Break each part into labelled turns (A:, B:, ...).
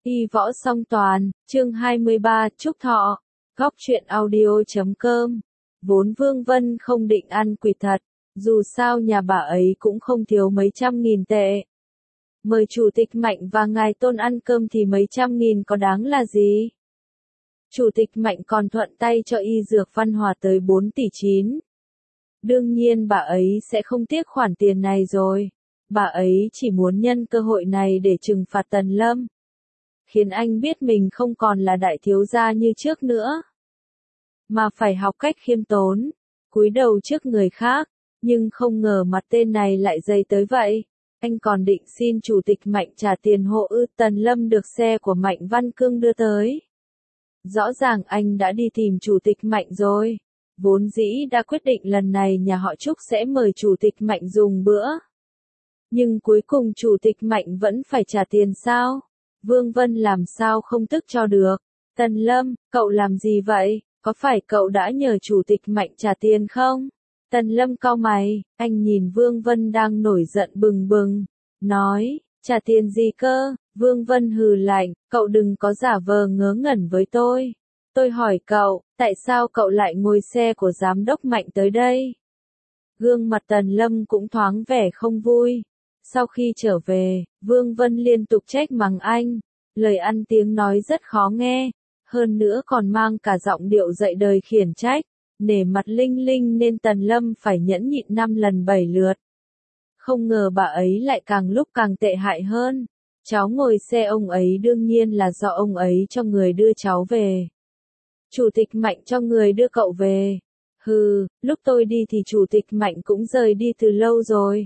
A: Y võ song toàn, chương 23, Trúc Thọ, góc truyện audio.com. Vốn Vương Vân không định ăn quỵt thật, dù sao nhà bà ấy cũng không thiếu mấy trăm nghìn tệ. Mời Chủ tịch Mạnh và Ngài Tôn ăn cơm thì mấy trăm nghìn có đáng là gì? Chủ tịch Mạnh còn thuận tay cho Y Dược Văn Hòa tới 4 tỷ 9. Đương nhiên bà ấy sẽ không tiếc khoản tiền này rồi. Bà ấy chỉ muốn nhân cơ hội này để trừng phạt Tần Lâm, khiến anh biết mình không còn là đại thiếu gia như trước nữa, mà phải học cách khiêm tốn, cúi đầu trước người khác. Nhưng không ngờ mặt tên này lại dày tới vậy. Anh còn định xin Chủ tịch Mạnh trả tiền hộ ư? Tần Lâm được xe của Mạnh Văn Cương đưa tới. Rõ ràng anh đã đi tìm Chủ tịch Mạnh rồi. Vốn dĩ đã quyết định lần này nhà họ Trúc sẽ mời Chủ tịch Mạnh dùng bữa. Nhưng cuối cùng Chủ tịch Mạnh vẫn phải trả tiền sao? Vương Vân làm sao không tức cho được. Tần Lâm, cậu làm gì vậy? Có phải cậu đã nhờ Chủ tịch Mạnh trả tiền không? Tần Lâm cau mày, anh nhìn Vương Vân đang nổi giận bừng bừng, nói, trả tiền gì cơ? Vương Vân hừ lạnh, cậu đừng có giả vờ ngớ ngẩn với tôi. Tôi hỏi cậu, tại sao cậu lại ngồi xe của giám đốc Mạnh tới đây? Gương mặt Tần Lâm cũng thoáng vẻ không vui. Sau khi trở về, Vương Vân liên tục trách mắng anh, lời ăn tiếng nói rất khó nghe, hơn nữa còn mang cả giọng điệu dạy đời khiển trách, nể mặt Linh Linh nên Tần Lâm phải nhẫn nhịn 5 lần 7 lượt. Không ngờ bà ấy lại càng lúc càng tệ hại hơn. Cháu ngồi xe ông ấy đương nhiên là do ông ấy cho người đưa cháu về. Chủ tịch Mạnh cho người đưa cậu về. Hừ, lúc tôi đi thì Chủ tịch Mạnh cũng rời đi từ lâu rồi.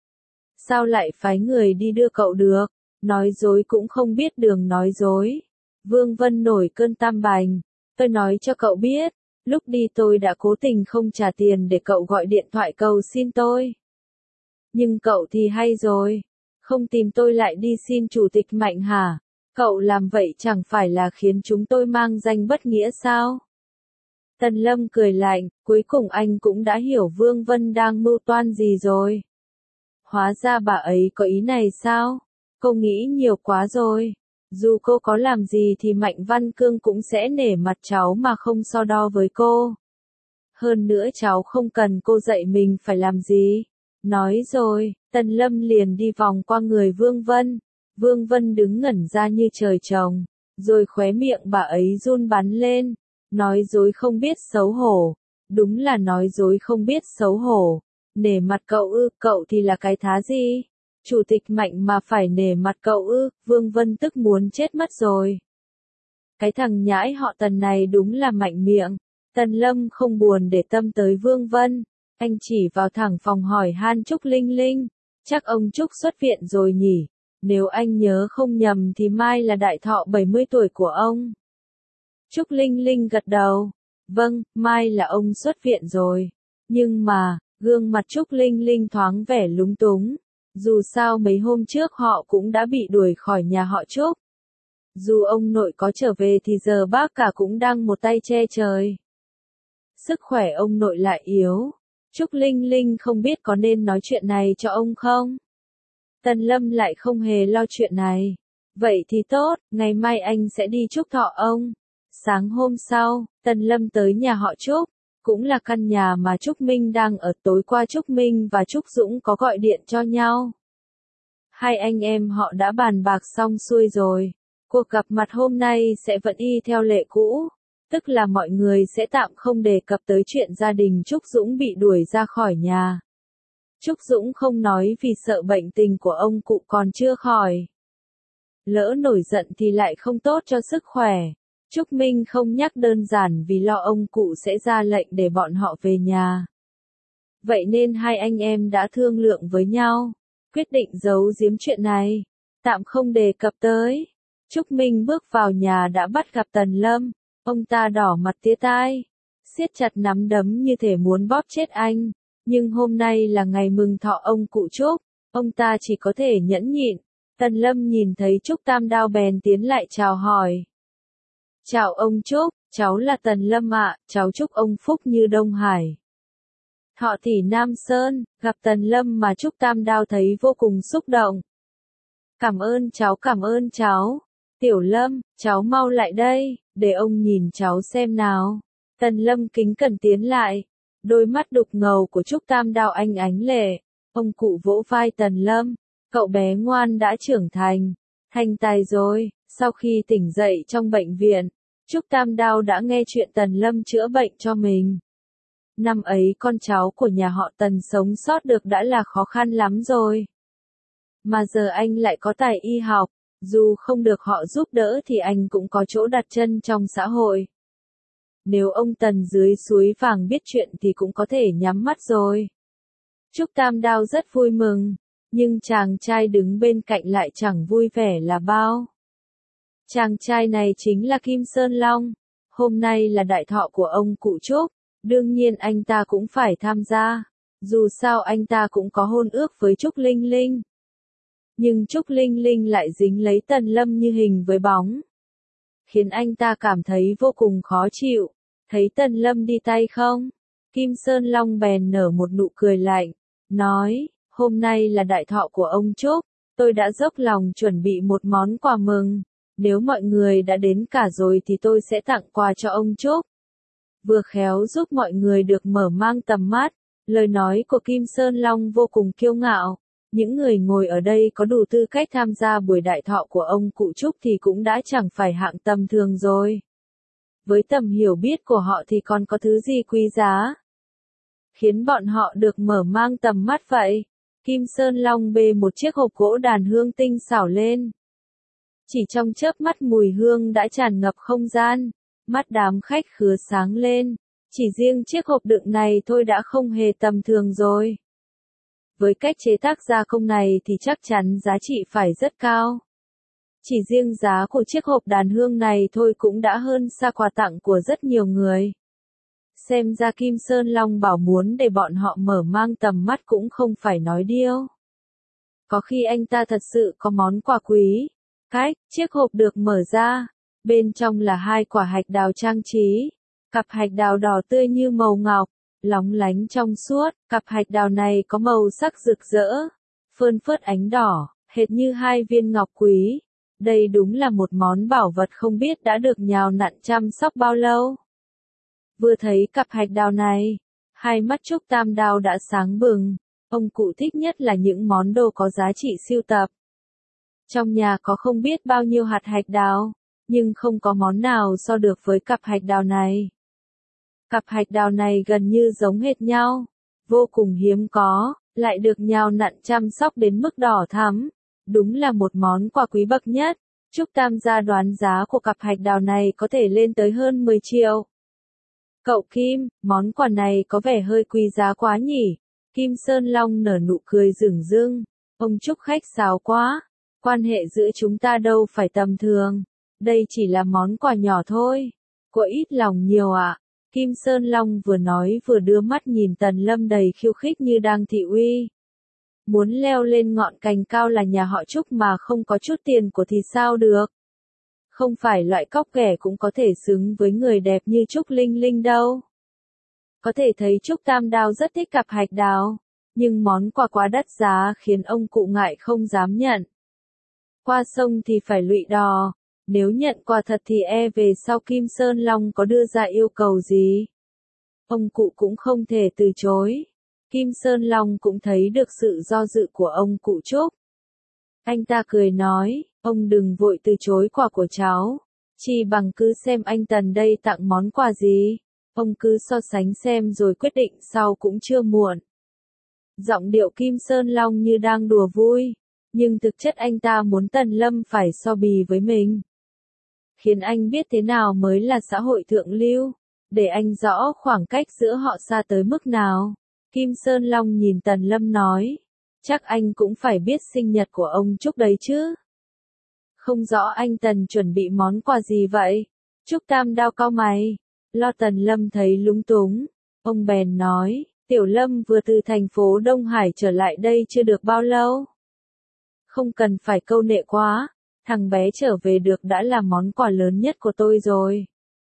A: Sao lại phái người đi đưa cậu được? Nói dối cũng không biết đường nói dối. Vương Vân nổi cơn tam bành. Tôi nói cho cậu biết, lúc đi tôi đã cố tình không trả tiền để cậu gọi điện thoại cầu xin tôi. Nhưng cậu thì hay rồi. Không tìm tôi lại đi xin Chủ tịch Mạnh hả? Cậu làm vậy chẳng phải là khiến chúng tôi mang danh bất nghĩa sao? Tần Lâm cười lạnh, cuối cùng anh cũng đã hiểu Vương Vân đang mưu toan gì rồi. Hóa ra bà ấy có ý này sao? Cô nghĩ nhiều quá rồi. Dù cô có làm gì thì Mạnh Văn Cương cũng sẽ nể mặt cháu mà không so đo với cô. Hơn nữa cháu không cần cô dạy mình phải làm gì. Nói rồi, Tần Lâm liền đi vòng qua người Vương Vân. Vương Vân đứng ngẩn ra như trời trồng, rồi khóe miệng bà ấy run bắn lên. Nói dối không biết xấu hổ. Đúng là nói dối không biết xấu hổ. Nể mặt cậu ư? Cậu thì là cái thá gì? Chủ tịch Mạnh mà phải nể mặt cậu ư? Vương Vân tức muốn chết mất rồi. Cái thằng nhãi họ Tần này đúng là mạnh miệng. Tần Lâm không buồn để tâm tới Vương Vân. Anh chỉ vào thẳng phòng hỏi han Trúc Linh Linh. Chắc ông Trúc xuất viện rồi nhỉ? Nếu anh nhớ không nhầm thì mai là đại thọ 70 tuổi của ông. Trúc Linh Linh gật đầu. Vâng, mai là ông xuất viện rồi. Nhưng mà, gương mặt Trúc Linh Linh thoáng vẻ lúng túng. Dù sao mấy hôm trước họ cũng đã bị đuổi khỏi nhà họ Trúc. Dù ông nội có trở về thì giờ bác cả cũng đang một tay che trời. Sức khỏe ông nội lại yếu. Trúc Linh Linh không biết có nên nói chuyện này cho ông không? Tần Lâm lại không hề lo chuyện này. Vậy thì tốt, ngày mai anh sẽ đi chúc thọ ông. Sáng hôm sau, Tần Lâm tới nhà họ Trúc. Cũng là căn nhà mà Trúc Minh đang ở. Tối qua Trúc Minh và Trúc Dũng có gọi điện cho nhau. Hai anh em họ đã bàn bạc xong xuôi rồi. Cuộc gặp mặt hôm nay sẽ vẫn y theo lệ cũ. Tức là mọi người sẽ tạm không đề cập tới chuyện gia đình Trúc Dũng bị đuổi ra khỏi nhà. Trúc Dũng không nói vì sợ bệnh tình của ông cụ còn chưa khỏi. Lỡ nổi giận thì lại không tốt cho sức khỏe. Trúc Minh không nhắc đơn giản vì lo ông cụ sẽ ra lệnh để bọn họ về nhà. Vậy nên hai anh em đã thương lượng với nhau, quyết định giấu giếm chuyện này, tạm không đề cập tới. Trúc Minh bước vào nhà đã bắt gặp Tần Lâm, ông ta đỏ mặt tía tai, siết chặt nắm đấm như thể muốn bóp chết anh. Nhưng hôm nay là ngày mừng thọ ông cụ Trúc, ông ta chỉ có thể nhẫn nhịn. Tần Lâm nhìn thấy Trúc Tam Đao bèn tiến lại chào hỏi. Chào ông Trúc, cháu là Tần Lâm ạ, cháu chúc ông phúc như Đông Hải. Thọ tỷ Nam Sơn, gặp Tần Lâm mà Trúc Tam Đao thấy vô cùng xúc động. Cảm ơn cháu, cảm ơn cháu. Tiểu Lâm, cháu mau lại đây, để ông nhìn cháu xem nào. Tần Lâm kính cẩn tiến lại, đôi mắt đục ngầu của Trúc Tam Đao anh ánh lệ. Ông cụ vỗ vai Tần Lâm, cậu bé ngoan đã trưởng thành tài rồi. Sau khi tỉnh dậy trong bệnh viện, Trúc Tam Đao đã nghe chuyện Tần Lâm chữa bệnh cho mình. Năm ấy con cháu của nhà họ Tần sống sót được đã là khó khăn lắm rồi. Mà giờ anh lại có tài y học, dù không được họ giúp đỡ thì anh cũng có chỗ đặt chân trong xã hội. Nếu ông Tần dưới suối vàng biết chuyện thì cũng có thể nhắm mắt rồi. Trúc Tam Đao rất vui mừng, nhưng chàng trai đứng bên cạnh lại chẳng vui vẻ là bao. Chàng trai này chính là Kim Sơn Long, hôm nay là đại thọ của ông cụ Trúc, đương nhiên anh ta cũng phải tham gia, dù sao anh ta cũng có hôn ước với Trúc Linh Linh. Nhưng Trúc Linh Linh lại dính lấy Tần Lâm như hình với bóng, khiến anh ta cảm thấy vô cùng khó chịu. Thấy Tần Lâm đi tay không? Kim Sơn Long bèn nở một nụ cười lạnh, nói, hôm nay là đại thọ của ông Trúc, tôi đã dốc lòng chuẩn bị một món quà mừng, nếu mọi người đã đến cả rồi thì tôi sẽ tặng quà cho ông Trúc. Vừa khéo giúp mọi người được mở mang tầm mắt, lời nói của Kim Sơn Long vô cùng kiêu ngạo. Những người ngồi ở đây có đủ tư cách tham gia buổi đại thọ của ông cụ Trúc thì cũng đã chẳng phải hạng tầm thường rồi. Với tầm hiểu biết của họ thì còn có thứ gì quý giá, khiến bọn họ được mở mang tầm mắt vậy? Kim Sơn Long bê một chiếc hộp gỗ đàn hương tinh xảo lên. Chỉ trong chớp mắt mùi hương đã tràn ngập không gian, mắt đám khách khứa sáng lên. Chỉ riêng chiếc hộp đựng này thôi đã không hề tầm thường rồi. Với cách chế tác gia công này thì chắc chắn giá trị phải rất cao. Chỉ riêng giá của chiếc hộp đàn hương này thôi cũng đã hơn xa quà tặng của rất nhiều người. Xem ra Kim Sơn Long bảo muốn để bọn họ mở mang tầm mắt cũng không phải nói điêu. Có khi anh ta thật sự có món quà quý. Chiếc hộp được mở ra, bên trong là 2 quả hạch đào trang trí. Cặp hạch đào đỏ tươi như màu ngọc, lóng lánh trong suốt. Cặp hạch đào này có màu sắc rực rỡ, phơn phớt ánh đỏ, hệt như 2 viên ngọc quý. Đây đúng là một món bảo vật không biết đã được nhào nặn chăm sóc bao lâu. Vừa thấy cặp hạch đào này, hai mắt Trúc Tam Đao đã sáng bừng. Ông cụ thích nhất là những món đồ có giá trị sưu tập. Trong nhà có không biết bao nhiêu hạt hạch đào, nhưng không có món nào so được với cặp hạch đào này. Cặp hạch đào này gần như giống hệt nhau, vô cùng hiếm có, lại được nhào nặn chăm sóc đến mức đỏ thắm. Đúng là một món quà quý bậc nhất. Trúc Tam gia đoán giá của cặp hạch đào này có thể lên tới hơn 10 triệu. Cậu Kim, món quà này có vẻ hơi quý giá quá nhỉ? Kim Sơn Long nở nụ cười rửng rưng. Ông Trúc khách sáo quá. Quan hệ giữa chúng ta đâu phải tầm thường. Đây chỉ là món quà nhỏ thôi. Cô ít lòng nhiều ạ. Kim Sơn Long vừa nói vừa đưa mắt nhìn Tần Lâm đầy khiêu khích như đang thị uy. Muốn leo lên ngọn cành cao là nhà họ Trúc mà không có chút tiền của thì sao được. Không phải loại cóc ghẻ cũng có thể xứng với người đẹp như Trúc Linh Linh đâu. Có thể thấy Trúc Tam Đao rất thích cặp hạch đào, nhưng món quà quá đắt giá khiến ông cụ ngại không dám nhận. Qua sông thì phải lụy đò, nếu nhận quà thật thì về sau Kim Sơn Long có đưa ra yêu cầu gì, ông cụ cũng không thể từ chối. Kim Sơn Long cũng thấy được sự do dự của ông cụ Trúc. Anh ta cười nói, ông đừng vội từ chối quà của cháu, chỉ bằng cứ xem anh Tần đây tặng món quà gì, ông cứ so sánh xem rồi quyết định sau cũng chưa muộn. Giọng điệu Kim Sơn Long như đang đùa vui, nhưng thực chất anh ta muốn Tần Lâm phải so bì với mình. Khiến anh biết thế nào mới là xã hội thượng lưu, để anh rõ khoảng cách giữa họ xa tới mức nào. Kim Sơn Long nhìn Tần Lâm nói, chắc anh cũng phải biết sinh nhật của ông Trúc đấy chứ. Không rõ anh Tần chuẩn bị món quà gì vậy? Trúc Tam Đao cau mày, lo Tần Lâm thấy lúng túng. Ông bèn nói, Tiểu Lâm vừa từ thành phố Đông Hải trở lại đây chưa được bao lâu. Không cần phải câu nệ quá, thằng bé trở về được đã là món quà lớn nhất của tôi rồi.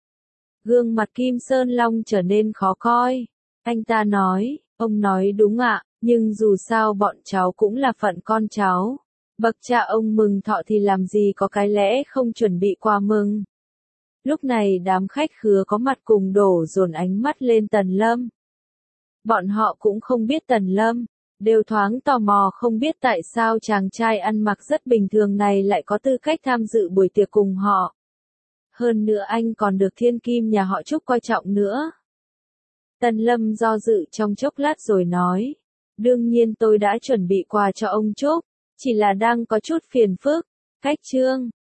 A: Gương mặt Kim Sơn Long trở nên khó coi. Anh ta nói, ông nói đúng ạ, nhưng dù sao bọn cháu cũng là phận con cháu. Bậc cha ông mừng thọ thì làm gì có cái lẽ không chuẩn bị quà mừng. Lúc này đám khách khứa có mặt cùng đổ dồn ánh mắt lên Tần Lâm. Bọn họ cũng không biết Tần Lâm, đều thoáng tò mò không biết tại sao chàng trai ăn mặc rất bình thường này lại có tư cách tham dự buổi tiệc cùng họ. Hơn nữa anh còn được thiên kim nhà họ Trúc coi trọng nữa. Tần Lâm do dự trong chốc lát rồi nói, đương nhiên tôi đã chuẩn bị quà cho ông Trúc, chỉ là đang có chút phiền phức. Khách Trương,